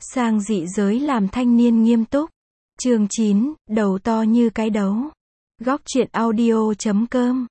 Sang dị giới làm thanh niên nghiêm túc. Chương 9, đầu to như cái đấu. Góc truyện audio.com.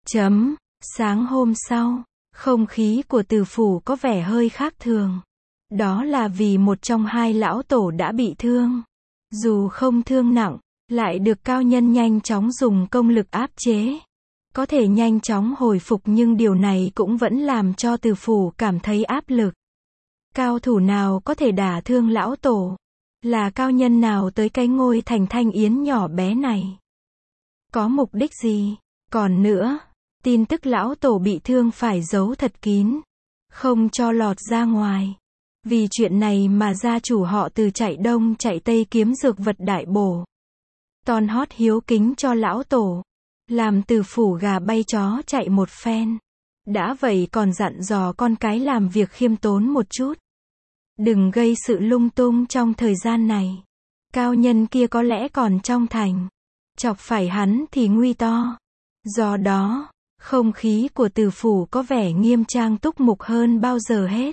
Sáng hôm sau, không khí của Từ phủ có vẻ hơi khác thường. Đó là vì một trong hai lão tổ đã bị thương. Dù không thương nặng, lại được cao nhân nhanh chóng dùng công lực áp chế. Có thể nhanh chóng hồi phục, nhưng điều này cũng vẫn làm cho Từ phủ cảm thấy áp lực. Cao thủ nào có thể đả thương lão tổ? Là cao nhân nào tới cái ngôi thành Thanh Yến nhỏ bé này? Có mục đích gì? Còn nữa, tin tức lão tổ bị thương phải giấu thật kín, không cho lọt ra ngoài. Vì chuyện này mà gia chủ họ Từ chạy đông chạy tây kiếm dược vật đại bổ. Ton hót hiếu kính cho lão tổ, làm Từ phủ gà bay chó chạy một phen. Đã vậy còn dặn dò con cái làm việc khiêm tốn một chút. Đừng gây sự lung tung trong thời gian này. Cao nhân kia có lẽ còn trong thành. Chọc phải hắn thì nguy to. Do đó, không khí của Từ phủ có vẻ nghiêm trang túc mục hơn bao giờ hết.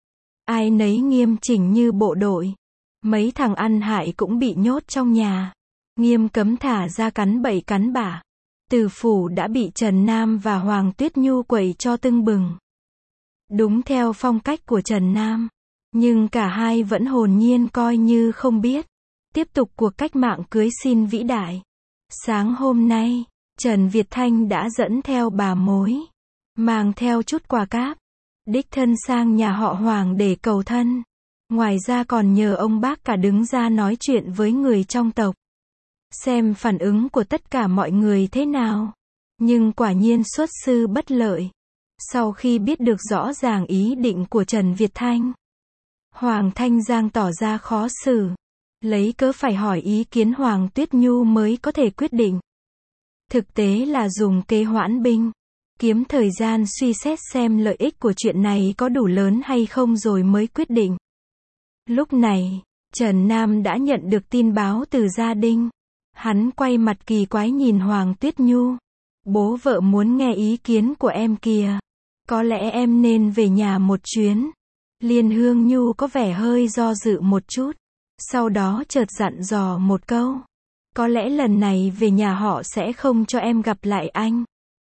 Ai nấy nghiêm chỉnh như bộ đội. Mấy thằng ăn hại cũng bị nhốt trong nhà. Nghiêm cấm thả ra cắn bậy cắn bả. Từ phủ đã bị Trần Nam và Hoàng Tuyết Nhu quậy cho tưng bừng. Đúng theo phong cách của Trần Nam. Nhưng cả hai vẫn hồn nhiên coi như không biết. Tiếp tục cuộc cách mạng cưới xin vĩ đại. Sáng hôm nay, Trần Việt Thanh đã dẫn theo bà mối, mang theo chút quà cáp, đích thân sang nhà họ Hoàng để cầu thân. Ngoài ra còn nhờ ông bác cả đứng ra nói chuyện với người trong tộc, xem phản ứng của tất cả mọi người thế nào. Nhưng quả nhiên xuất sư bất lợi. Sau khi biết được rõ ràng ý định của Trần Việt Thanh, Hoàng Thanh Giang tỏ ra khó xử, lấy cớ phải hỏi ý kiến Hoàng Tuyết Nhu mới có thể quyết định. Thực tế là dùng kế hoãn binh, kiếm thời gian suy xét xem lợi ích của chuyện này có đủ lớn hay không rồi mới quyết định. Lúc này, Trần Nam đã nhận được tin báo từ gia đình. Hắn quay mặt kỳ quái nhìn Hoàng Tuyết Nhu. Bố vợ muốn nghe ý kiến của em kìa. Có lẽ em nên về nhà một chuyến. Liên Hương Nhu có vẻ hơi do dự một chút. Sau đó chợt dặn dò một câu. Có lẽ lần này về nhà họ sẽ không cho em gặp lại anh.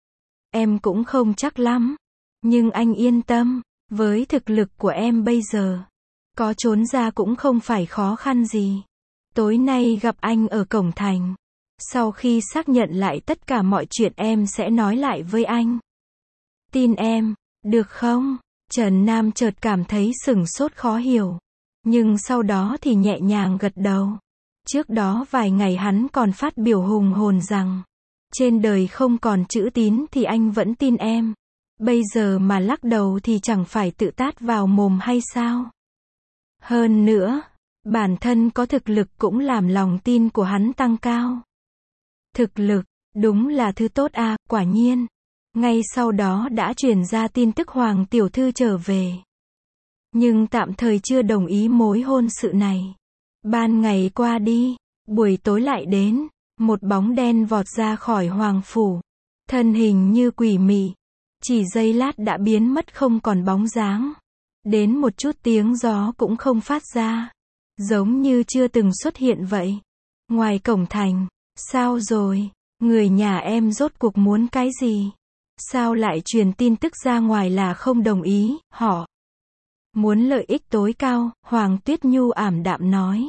Em cũng không chắc lắm. Nhưng anh yên tâm, với thực lực của em bây giờ, có trốn ra cũng không phải khó khăn gì. Tối nay gặp anh ở cổng thành. Sau khi xác nhận lại tất cả mọi chuyện em sẽ nói lại với anh. Tin em, được không? Trần Nam chợt cảm thấy sửng sốt khó hiểu. Nhưng sau đó thì nhẹ nhàng gật đầu. Trước đó vài ngày hắn còn phát biểu hùng hồn rằng, trên đời không còn chữ tín thì anh vẫn tin em. Bây giờ mà lắc đầu thì chẳng phải tự tát vào mồm hay sao? Hơn nữa, bản thân có thực lực cũng làm lòng tin của hắn tăng cao. Thực lực, đúng là thứ tốt à, quả nhiên. Ngay sau đó đã truyền ra tin tức Hoàng tiểu thư trở về. Nhưng tạm thời chưa đồng ý mối hôn sự này. Ban ngày qua đi, buổi tối lại đến, một bóng đen vọt ra khỏi Hoàng phủ. Thân hình như quỷ mị, chỉ giây lát đã biến mất không còn bóng dáng. Đến một chút tiếng gió cũng không phát ra. Giống như chưa từng xuất hiện vậy. Ngoài cổng thành, sao rồi? Người nhà em rốt cuộc muốn cái gì? Sao lại truyền tin tức ra ngoài là không đồng ý? Họ muốn lợi ích tối cao, Hoàng Tuyết Nhu ảm đạm nói.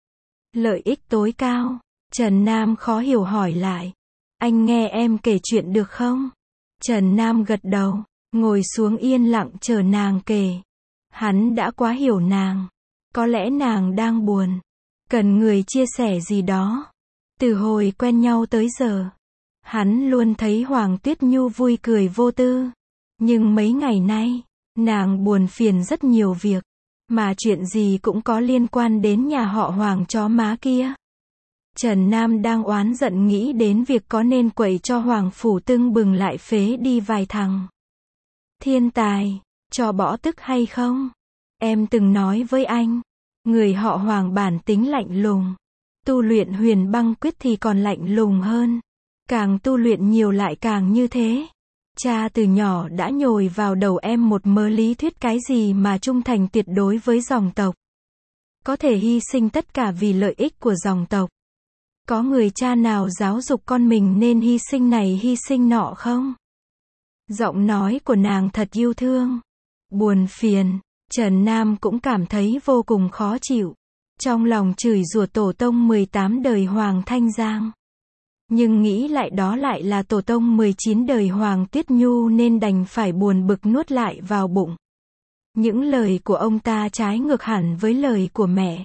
Lợi ích tối cao? Trần Nam khó hiểu hỏi lại. Anh nghe em kể chuyện được không? Trần Nam gật đầu, ngồi xuống yên lặng chờ nàng kể. Hắn đã quá hiểu nàng. Có lẽ nàng đang buồn, cần người chia sẻ gì đó. Từ hồi quen nhau tới giờ, hắn luôn thấy Hoàng Tuyết Nhu vui cười vô tư. Nhưng mấy ngày nay, nàng buồn phiền rất nhiều việc. Mà chuyện gì cũng có liên quan đến nhà họ Hoàng chó má kia. Trần Nam đang oán giận nghĩ đến việc có nên quậy cho Hoàng phủ tưng bừng lại phế đi vài thằng thiên tài, cho bỏ tức hay không? Em từng nói với anh, người họ Hoàng bản tính lạnh lùng. Tu luyện Huyền Băng Quyết thì còn lạnh lùng hơn. Càng tu luyện nhiều lại càng như thế. Cha từ nhỏ đã nhồi vào đầu em một mớ lý thuyết cái gì mà trung thành tuyệt đối với dòng tộc. có thể hy sinh tất cả vì lợi ích của dòng tộc. Có người cha nào giáo dục con mình nên hy sinh này hy sinh nọ không? Giọng nói của nàng thật yêu thương, buồn phiền. Trần Nam cũng cảm thấy vô cùng khó chịu. Trong lòng chửi rủa tổ tông 18 đời Hoàng Thanh Giang. Nhưng nghĩ lại đó lại là tổ tông 19 đời Hoàng Tuyết Nhu nên đành phải buồn bực nuốt lại vào bụng. Những lời của ông ta trái ngược hẳn với lời của mẹ.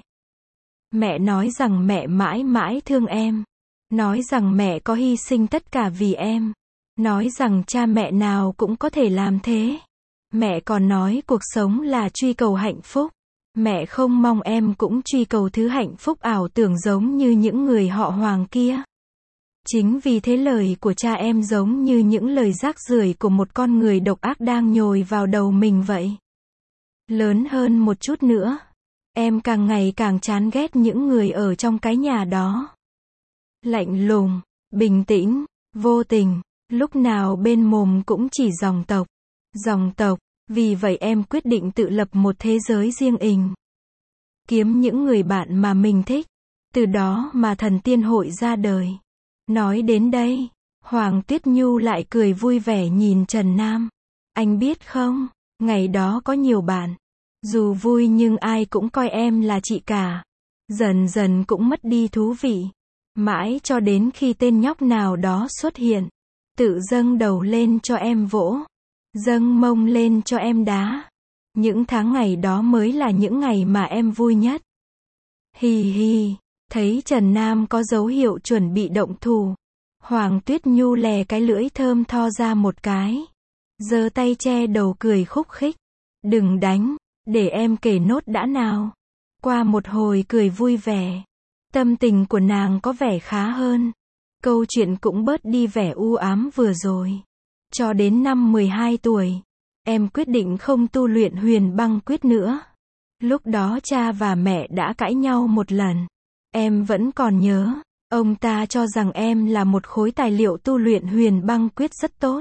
Mẹ nói rằng mẹ mãi mãi thương em. Nói rằng mẹ có hy sinh tất cả vì em. Nói rằng cha mẹ nào cũng có thể làm thế. Mẹ còn nói cuộc sống là truy cầu hạnh phúc. Mẹ không mong em cũng truy cầu thứ hạnh phúc ảo tưởng giống như những người họ Hoàng kia. Chính vì thế lời của cha em giống như những lời rác rưởi của một con người độc ác đang nhồi vào đầu mình vậy. Lớn hơn một chút nữa, em càng ngày càng chán ghét những người ở trong cái nhà đó. Lạnh lùng, bình tĩnh, vô tình, lúc nào bên mồm cũng chỉ dòng tộc. Dòng tộc, vì vậy em quyết định tự lập một thế giới riêng ình. Kiếm những người bạn mà mình thích. Từ đó mà thần tiên hội ra đời. Nói đến đây, Hoàng Tuyết Nhu lại cười vui vẻ nhìn Trần Nam. Anh biết không, ngày đó có nhiều bạn. Dù vui nhưng ai cũng coi em là chị cả. Dần dần cũng mất đi thú vị. Mãi cho đến khi tên nhóc nào đó xuất hiện. Tự dâng đầu lên cho em vỗ. Dâng mông lên cho em đá. Những tháng ngày đó mới là những ngày mà em vui nhất. Hì hì, thấy Trần Nam có dấu hiệu chuẩn bị động thủ. Hoàng Tuyết Nhu lè cái lưỡi thơm tho ra một cái. Giơ tay che đầu cười khúc khích. Đừng đánh, để em kể nốt đã nào. Qua một hồi cười vui vẻ. Tâm tình của nàng có vẻ khá hơn. Câu chuyện cũng bớt đi vẻ u ám vừa rồi. Cho đến năm 12 tuổi, em quyết định không tu luyện huyền băng quyết nữa. Lúc đó cha và mẹ đã cãi nhau một lần. Em vẫn còn nhớ, ông ta cho rằng em là một khối tài liệu tu luyện huyền băng quyết rất tốt.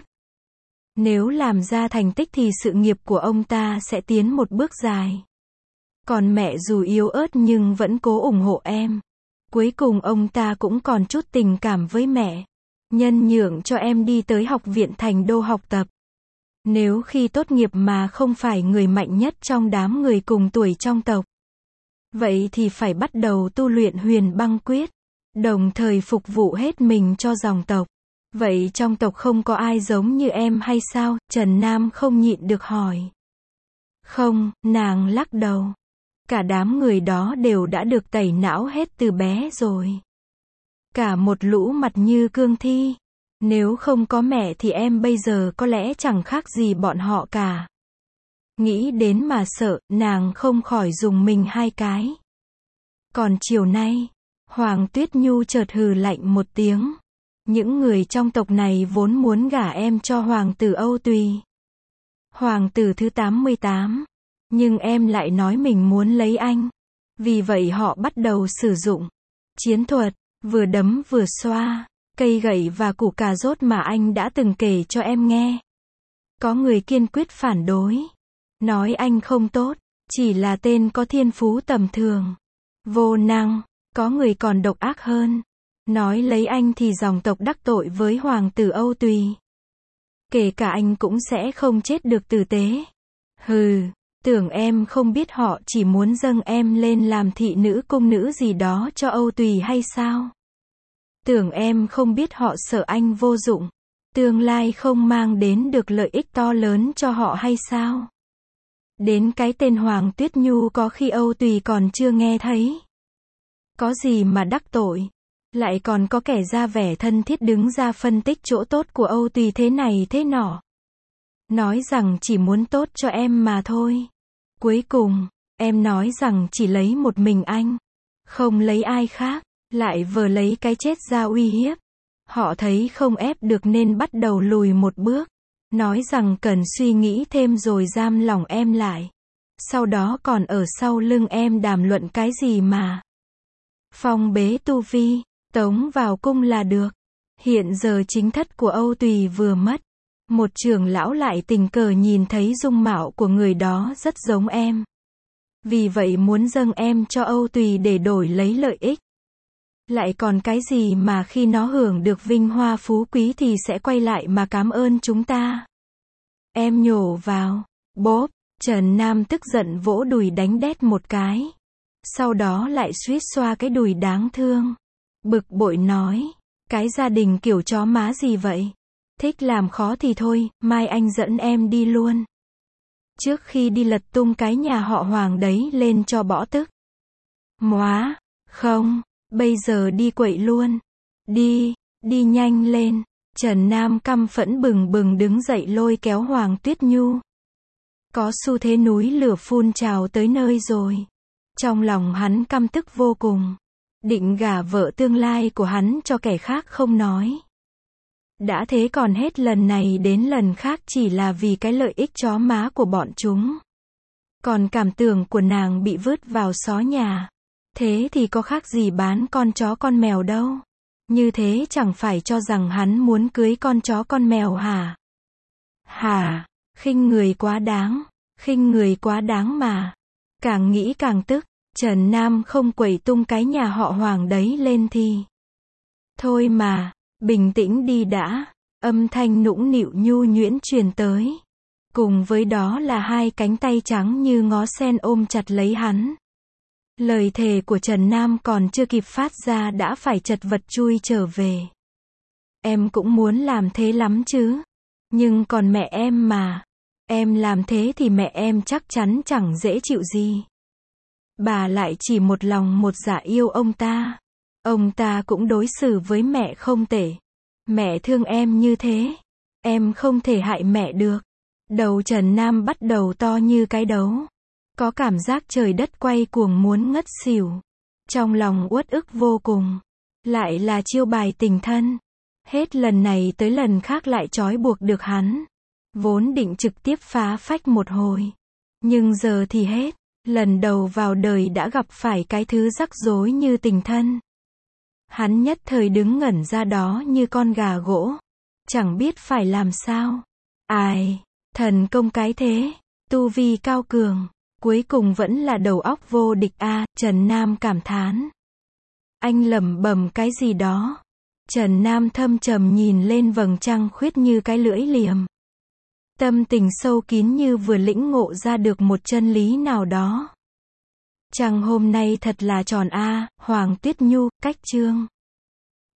Nếu làm ra thành tích thì sự nghiệp của ông ta sẽ tiến một bước dài. Còn mẹ dù yếu ớt nhưng vẫn cố ủng hộ em. Cuối cùng ông ta cũng còn chút tình cảm với mẹ. Nhân nhượng cho em đi tới học viện Thành Đô học tập. Nếu khi tốt nghiệp mà không phải người mạnh nhất trong đám người cùng tuổi trong tộc, vậy thì phải bắt đầu tu luyện huyền băng quyết, đồng thời phục vụ hết mình cho dòng tộc. Vậy trong tộc không có ai giống như em hay sao? Trần Nam không nhịn được hỏi. Không, nàng lắc đầu. Cả đám người đó đều đã được tẩy não hết từ bé rồi. Cả một lũ mặt như cương thi. Nếu không có mẹ thì em bây giờ có lẽ chẳng khác gì bọn họ cả. Nghĩ đến mà sợ, nàng không khỏi rùng mình hai cái. Còn chiều nay, Hoàng Tuyết Nhu chợt hừ lạnh một tiếng. Những người trong tộc này vốn muốn gả em cho Hoàng tử Âu Tùy. Hoàng tử thứ 88. Nhưng em lại nói mình muốn lấy anh. Vì vậy họ bắt đầu sử dụng chiến thuật, vừa đấm vừa xoa, cây gậy và củ cà rốt mà anh đã từng kể cho em nghe. Có người kiên quyết phản đối. Nói anh không tốt, chỉ là tên có thiên phú tầm thường. Vô năng, có người còn độc ác hơn. Nói lấy anh thì dòng tộc đắc tội với Hoàng tử Âu Tùy. Kể cả anh cũng sẽ không chết được tử tế. Hừ, tưởng em không biết họ chỉ muốn dâng em lên làm thị nữ cung nữ gì đó cho Âu Tùy hay sao? Tưởng em không biết họ sợ anh vô dụng, tương lai không mang đến được lợi ích to lớn cho họ hay sao? Đến cái tên Hoàng Tuyết Nhu có khi Âu Tùy còn chưa nghe thấy. Có gì mà đắc tội? Lại còn có kẻ ra vẻ thân thiết đứng ra phân tích chỗ tốt của Âu Tùy thế này thế nọ. Nói rằng chỉ muốn tốt cho em mà thôi. Cuối cùng, em nói rằng chỉ lấy một mình anh. Không lấy ai khác. Lại vờ lấy cái chết ra uy hiếp. Họ thấy không ép được nên bắt đầu lùi một bước. Nói rằng cần suy nghĩ thêm rồi giam lòng em lại. Sau đó còn ở sau lưng em đàm luận cái gì mà. Phong bế tu vi, tống vào cung là được. Hiện giờ chính thất của Âu Tùy vừa mất. Một trưởng lão lại tình cờ nhìn thấy dung mạo của người đó rất giống em. Vì vậy muốn dâng em cho Âu Tùy để đổi lấy lợi ích. Lại còn cái gì mà khi nó hưởng được vinh hoa phú quý thì sẽ quay lại mà cảm ơn chúng ta. Em nhổ vào. Bốp, Trần Nam tức giận vỗ đùi đánh đét một cái. Sau đó lại suýt xoa cái đùi đáng thương. Bực bội nói, cái gia đình kiểu chó má gì vậy? Thích làm khó thì thôi, mai anh dẫn em đi luôn. Trước khi đi lật tung cái nhà họ Hoàng đấy lên cho bỏ tức. Móa, không, bây giờ đi quậy luôn. Đi, đi nhanh lên. Trần Nam căm phẫn bừng bừng đứng dậy lôi kéo Hoàng Tuyết Nhu. Có xu thế núi lửa phun trào tới nơi rồi. Trong lòng hắn căm tức vô cùng. Định gả vợ tương lai của hắn cho kẻ khác không nói. Đã thế còn hết lần này đến lần khác chỉ là vì cái lợi ích chó má của bọn chúng. Còn cảm tưởng của nàng bị vứt vào xó nhà. Thế thì có khác gì bán con chó con mèo đâu. Như thế chẳng phải cho rằng hắn muốn cưới con chó con mèo hả? Hả? Khinh người quá đáng. Khinh người quá đáng mà. Càng nghĩ càng tức. Trần Nam không quậy tung cái nhà họ Hoàng đấy lên thì. Thôi mà, bình tĩnh đi đã. Âm thanh nũng nịu nhu nhuyễn truyền tới. Cùng với đó là hai cánh tay trắng như ngó sen ôm chặt lấy hắn. Lời thề của Trần Nam còn chưa kịp phát ra đã phải chật vật chui trở về. Em cũng muốn làm thế lắm chứ. Nhưng còn mẹ em mà. Em làm thế thì mẹ em chắc chắn chẳng dễ chịu gì. Bà lại chỉ một lòng một dạ yêu ông ta. Ông ta cũng đối xử với mẹ không tệ. Mẹ thương em như thế. Em không thể hại mẹ được. Đầu Trần Nam bắt đầu to như cái đấu. Có cảm giác trời đất quay cuồng muốn ngất xỉu. Trong lòng uất ức vô cùng. Lại là chiêu bài tình thân. Hết lần này tới lần khác lại trói buộc được hắn. Vốn định trực tiếp phá phách một hồi. Nhưng giờ thì hết. Lần đầu vào đời đã gặp phải cái thứ rắc rối như tình thân. Hắn nhất thời đứng ngẩn ra đó như con gà gỗ. Chẳng biết phải làm sao. Ai, thần công cái thế. Tu vi cao cường. Cuối cùng vẫn là đầu óc vô địch a. Trần Nam cảm thán. Anh lẩm bẩm cái gì đó. Trần Nam thâm trầm nhìn lên vầng trăng khuyết như cái lưỡi liềm. Tâm tình sâu kín như vừa lĩnh ngộ ra được một chân lý nào đó. Trăng hôm nay thật là tròn a. Hoàng Tuyết Nhu, cách chương.